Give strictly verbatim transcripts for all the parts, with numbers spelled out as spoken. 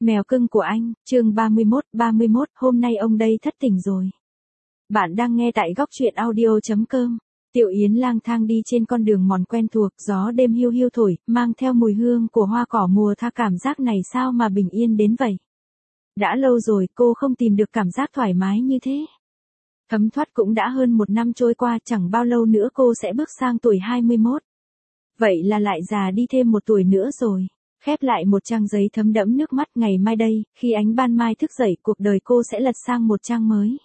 Mèo cưng của anh, chương ba mươi mốt, ba mươi mốt, hôm nay ông đây thất tình rồi. Bạn đang nghe tại góc truyện audio chấm com. Tiểu Yến lang thang đi trên con đường mòn quen thuộc, gió đêm hiu hiu thổi, mang theo mùi hương của hoa cỏ mùa tha, cảm giác này sao mà bình yên đến vậy. Đã lâu rồi cô không tìm được cảm giác thoải mái như thế. Thấm thoát cũng đã hơn một năm trôi qua, chẳng bao lâu nữa cô sẽ bước sang tuổi hai mươi mốt. Vậy là lại già đi thêm một tuổi nữa rồi. Khép lại một trang giấy thấm đẫm nước mắt, ngày mai đây, khi ánh ban mai thức dậy, cuộc đời cô sẽ lật sang một trang mới.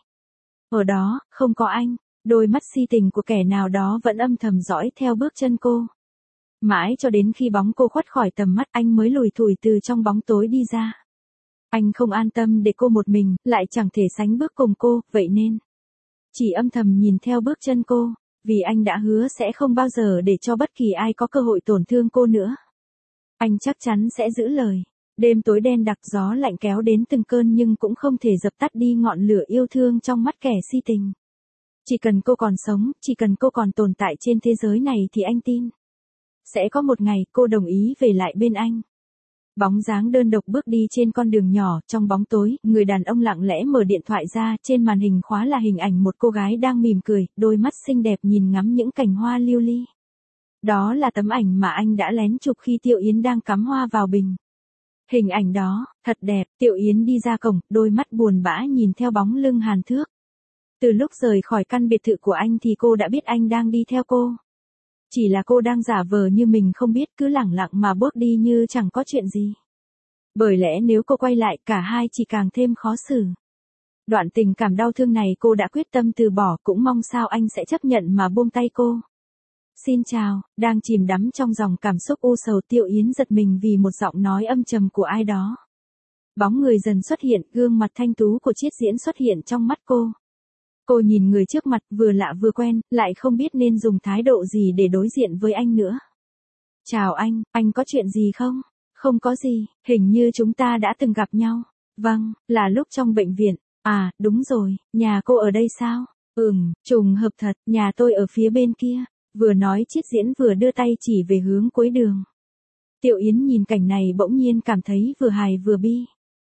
Ở đó, không có anh, đôi mắt si tình của kẻ nào đó vẫn âm thầm dõi theo bước chân cô. Mãi cho đến khi bóng cô khuất khỏi tầm mắt, anh mới lủi thủi từ trong bóng tối đi ra. Anh không an tâm để cô một mình, lại chẳng thể sánh bước cùng cô, vậy nên chỉ âm thầm nhìn theo bước chân cô, vì anh đã hứa sẽ không bao giờ để cho bất kỳ ai có cơ hội tổn thương cô nữa. Anh chắc chắn sẽ giữ lời. Đêm tối đen đặc, gió lạnh kéo đến từng cơn nhưng cũng không thể dập tắt đi ngọn lửa yêu thương trong mắt kẻ si tình. Chỉ cần cô còn sống, chỉ cần cô còn tồn tại trên thế giới này thì anh tin. Sẽ có một ngày cô đồng ý về lại bên anh. Bóng dáng đơn độc bước đi trên con đường nhỏ, trong bóng tối, người đàn ông lặng lẽ mở điện thoại ra, trên màn hình khóa là hình ảnh một cô gái đang mỉm cười, đôi mắt xinh đẹp nhìn ngắm những cành hoa lưu ly. Đó là tấm ảnh mà anh đã lén chụp khi Tiểu Yến đang cắm hoa vào bình. Hình ảnh đó, thật đẹp. Tiểu Yến đi ra cổng, đôi mắt buồn bã nhìn theo bóng lưng Hàn Thước. Từ lúc rời khỏi căn biệt thự của anh thì cô đã biết anh đang đi theo cô. Chỉ là cô đang giả vờ như mình không biết, cứ lẳng lặng mà bước đi như chẳng có chuyện gì. Bởi lẽ nếu cô quay lại, cả hai chỉ càng thêm khó xử. Đoạn tình cảm đau thương này cô đã quyết tâm từ bỏ, cũng mong sao anh sẽ chấp nhận mà buông tay cô. Xin chào, đang chìm đắm trong dòng cảm xúc u sầu, Tiểu Yến giật mình vì một giọng nói âm trầm của ai đó. Bóng người dần xuất hiện, gương mặt thanh tú của Chiết Diễn xuất hiện trong mắt cô. Cô nhìn người trước mặt, vừa lạ vừa quen, lại không biết nên dùng thái độ gì để đối diện với anh nữa. Chào anh, anh có chuyện gì không? Không có gì, hình như chúng ta đã từng gặp nhau. Vâng, là lúc trong bệnh viện. À, đúng rồi, nhà cô ở đây sao? Ừm, trùng hợp thật, nhà tôi ở phía bên kia. Vừa nói Chiết Diễn vừa đưa tay chỉ về hướng cuối đường. Tiểu Yến nhìn cảnh này bỗng nhiên cảm thấy vừa hài vừa bi.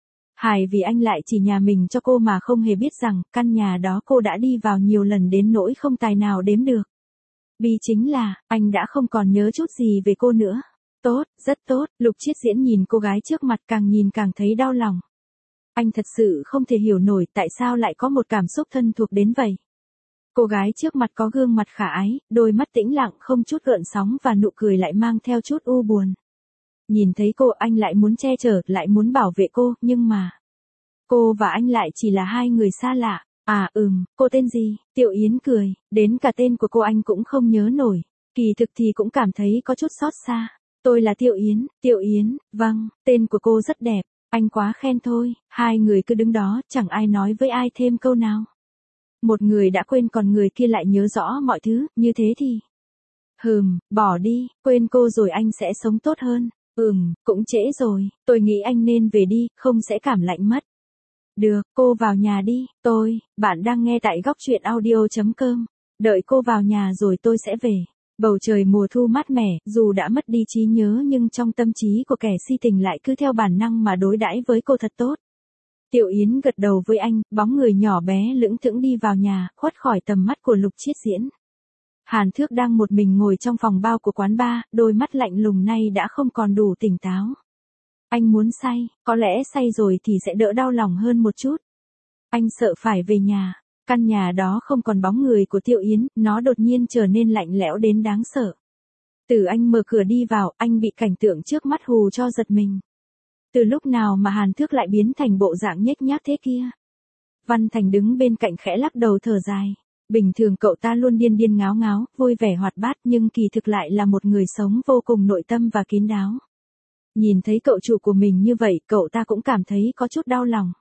Hài vì anh lại chỉ nhà mình cho cô mà không hề biết rằng căn nhà đó cô đã đi vào nhiều lần đến nỗi không tài nào đếm được. Bi chính là, anh đã không còn nhớ chút gì về cô nữa. Tốt, rất tốt. Lục Chiết Diễn nhìn cô gái trước mặt, càng nhìn càng thấy đau lòng. Anh thật sự không thể hiểu nổi tại sao lại có một cảm xúc thân thuộc đến vậy. Cô gái trước mặt có gương mặt khả ái, đôi mắt tĩnh lặng không chút gợn sóng và nụ cười lại mang theo chút u buồn. Nhìn thấy cô, anh lại muốn che chở, lại muốn bảo vệ cô, nhưng mà cô và anh lại chỉ là hai người xa lạ. À ừm, cô tên gì? Tiểu Yến cười, đến cả tên của cô anh cũng không nhớ nổi. Kỳ thực thì cũng cảm thấy có chút xót xa. Tôi là Tiểu Yến. Tiểu Yến, vâng, tên của cô rất đẹp. Anh quá khen thôi. Hai người cứ đứng đó, chẳng ai nói với ai thêm câu nào. Một người đã quên còn người kia lại nhớ rõ mọi thứ, như thế thì hừm, bỏ đi, quên cô rồi anh sẽ sống tốt hơn. Ừm, cũng trễ rồi, tôi nghĩ anh nên về đi, không sẽ cảm lạnh mất. Được, cô vào nhà đi. Tôi, bạn đang nghe tại góc truyện audio chấm com. Đợi cô vào nhà rồi tôi sẽ về. Bầu trời mùa thu mát mẻ, dù đã mất đi trí nhớ nhưng trong tâm trí của kẻ si tình lại cứ theo bản năng mà đối đãi với cô thật tốt. Tiểu Yến gật đầu với anh, bóng người nhỏ bé lững thững đi vào nhà, khuất khỏi tầm mắt của Lục Chiết Diễn. Hàn Thước đang một mình ngồi trong phòng bao của quán bar, đôi mắt lạnh lùng nay đã không còn đủ tỉnh táo. Anh muốn say, có lẽ say rồi thì sẽ đỡ đau lòng hơn một chút. Anh sợ phải về nhà. Căn nhà đó không còn bóng người của Tiểu Yến, nó đột nhiên trở nên lạnh lẽo đến đáng sợ. Từ anh mở cửa đi vào, anh bị cảnh tượng trước mắt hù cho giật mình. Từ lúc nào mà Hàn Thước lại biến thành bộ dạng nhếch nhác thế kia? Văn Thành đứng bên cạnh khẽ lắc đầu thở dài. Bình thường cậu ta luôn điên điên ngáo ngáo, vui vẻ hoạt bát nhưng kỳ thực lại là một người sống vô cùng nội tâm và kín đáo. Nhìn thấy cậu chủ của mình như vậy, cậu ta cũng cảm thấy có chút đau lòng.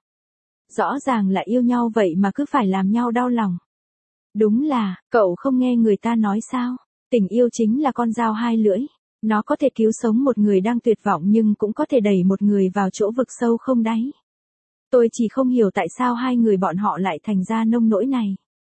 Rõ ràng là yêu nhau vậy mà cứ phải làm nhau đau lòng. Đúng là, cậu không nghe người ta nói sao? Tình yêu chính là con dao hai lưỡi. Nó có thể cứu sống một người đang tuyệt vọng nhưng cũng có thể đẩy một người vào chỗ vực sâu không đáy. Tôi chỉ không hiểu tại sao hai người bọn họ lại thành ra nông nỗi này.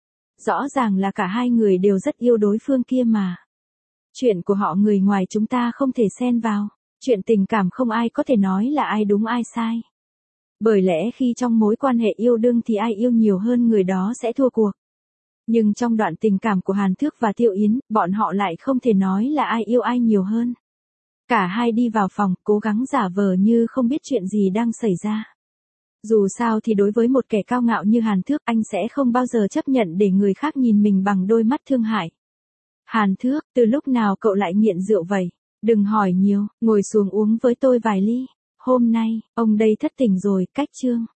Rõ ràng là cả hai người đều rất yêu đối phương kia mà. Chuyện của họ người ngoài chúng ta không thể xen vào. Chuyện tình cảm không ai có thể nói là ai đúng ai sai. Bởi lẽ khi trong mối quan hệ yêu đương thì ai yêu nhiều hơn người đó sẽ thua cuộc. Nhưng trong đoạn tình cảm của Hàn Thước và Tiêu Yến, bọn họ lại không thể nói là ai yêu ai nhiều hơn. Cả hai đi vào phòng, cố gắng giả vờ như không biết chuyện gì đang xảy ra. Dù sao thì đối với một kẻ cao ngạo như Hàn Thước, anh sẽ không bao giờ chấp nhận để người khác nhìn mình bằng đôi mắt thương hại. Hàn Thước, từ lúc nào cậu lại nghiện rượu vậy? Đừng hỏi nhiều, ngồi xuống uống với tôi vài ly. Hôm nay, ông đây thất tình rồi, cách chương.